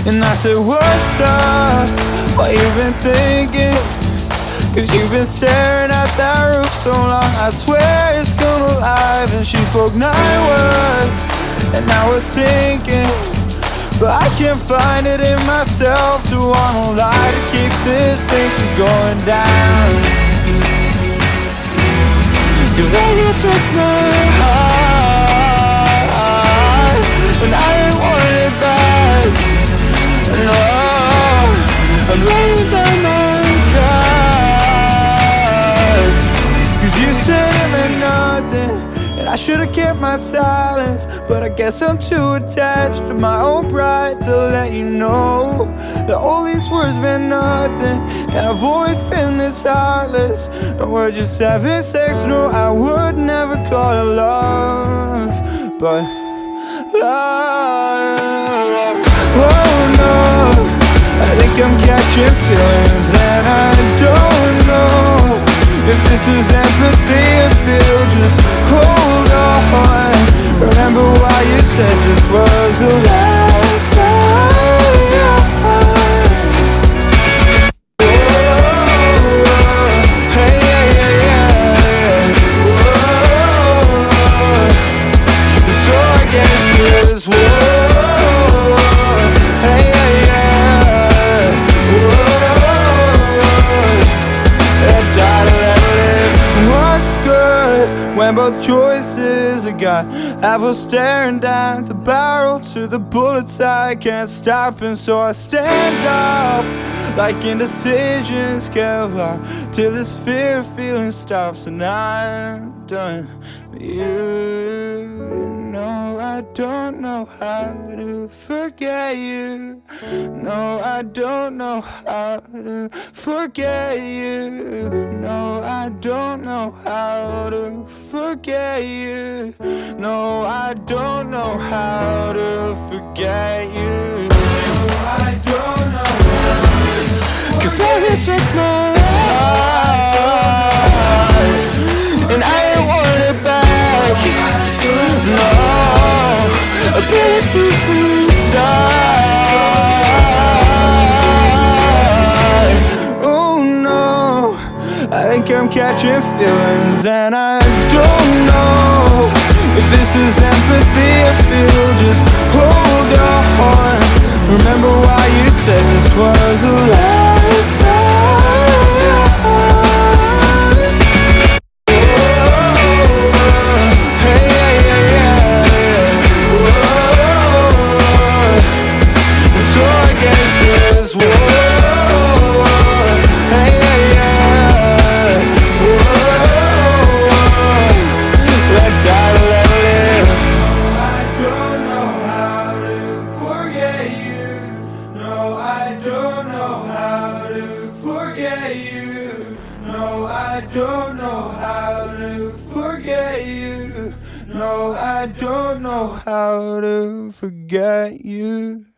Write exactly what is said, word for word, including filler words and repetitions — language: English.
And I said, what's up? What you been thinking? Cause you've been staring at that roof so long, I swear it's come alive. And she spoke nine words, and I was sinking, but I can't find it in myself to wanna lie, to keep this thing from going down. Cause I get took my heart, and I ain't want it back. No, I'm laying down my cards. Cause you said it meant nothing, and I should've kept my silence, but I guess I'm too attached to my own pride to let you know that all these words meant nothing, and I've always been this heartless, and we're just having sex. No, I would never call it love, but love. Oh no, I think I'm catching feelings, and I don't know if this is empathy or feel. Just hold on. Remember why you said this was the last time. Whoa, hey, yeah, yeah, yeah. Whoa, so I guess it was whoa, hey, yeah, yeah. Whoa, what's good when both choices are gone? I was staring down the barrel to the bullets I can't stop, and so I stand off like indecisions, Kevlar, till this fear feeling stops. And I'm done with you. No, I don't know how to forget you. No, I don't know how to forget you. No, I don't know how to forget you. No, I don't know how to forget you. No, I don't know how to. Cause I took my heart, and I ain't want it back. No, I did it from the start. Oh no, I think I'm catching feelings, and I don't know if this is empathy or feel. Just hold on. Remember why you said this was the last time. Hey, yeah, yeah, yeah. Whoa, so I guess it's whoa. Hey, yeah, yeah. Whoa, let die, let live. I don't know how to forget you. No, I don't know how to forget you. No, I don't know how to forget you. No, I don't know how to forget you.